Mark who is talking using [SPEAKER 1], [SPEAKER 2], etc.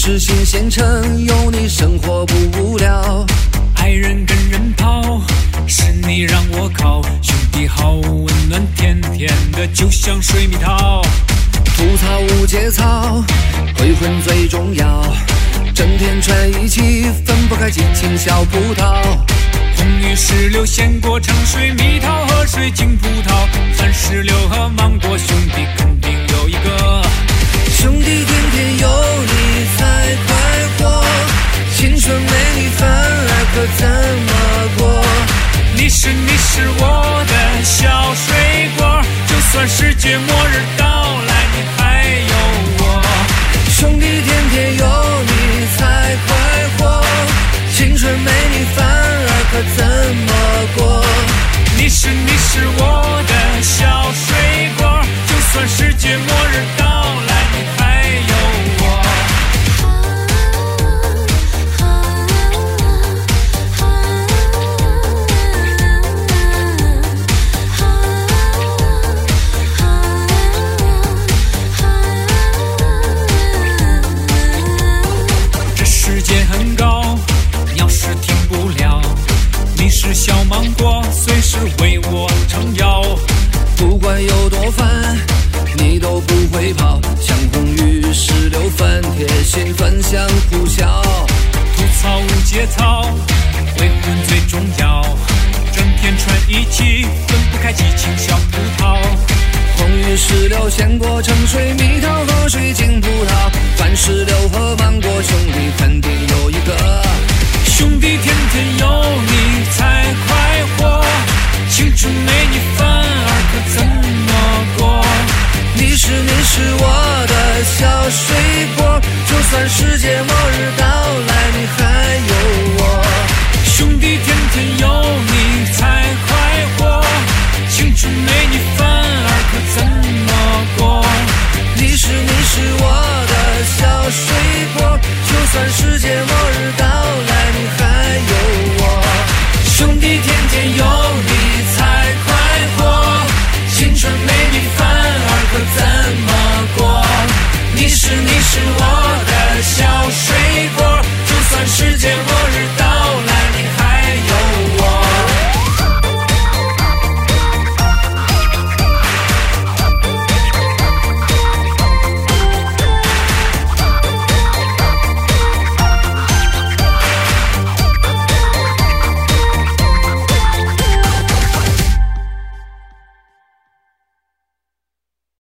[SPEAKER 1] 是新县城，有你生活不无聊。
[SPEAKER 2] 爱人跟人跑，是你让我靠，兄弟好温暖，甜甜的就像水蜜桃。
[SPEAKER 1] 吐槽无节操，鬼魂最重要，整天串一起，分不开激情小葡萄。
[SPEAKER 2] 红玉石榴、鲜果、橙水、蜜桃和水晶葡萄，番石榴和芒果，兄弟肯定有一个。
[SPEAKER 1] 兄弟天天有你才快活，青春没你反而可怎么过？
[SPEAKER 2] 你是我的小水果，就算世界末日到来，你还有我。
[SPEAKER 1] 兄弟天天有你才快活，青春没你反而可怎么过？
[SPEAKER 2] 你是我的小水果，就算世界末日到来，你还有我。这世界很高，要是停不了，你是小芒果，随时为我撑腰。
[SPEAKER 1] 不管有多烦，你都不会跑，像红玉石榴粉，贴心分享苦笑。
[SPEAKER 2] 吐槽无节操，鬼魂最重要，整天串一起，分不开激情小葡萄。
[SPEAKER 1] 红玉石榴、鲜果、橙水、蜜桃和水晶葡萄，番石榴和芒果，兄弟肯定有一个。
[SPEAKER 2] 兄弟天天有你才快活，青春没你反而可怎么过？
[SPEAKER 1] 你是我的小水果，就算世界末日到来，你还有我。
[SPEAKER 2] 兄弟天天有你才快活，青春没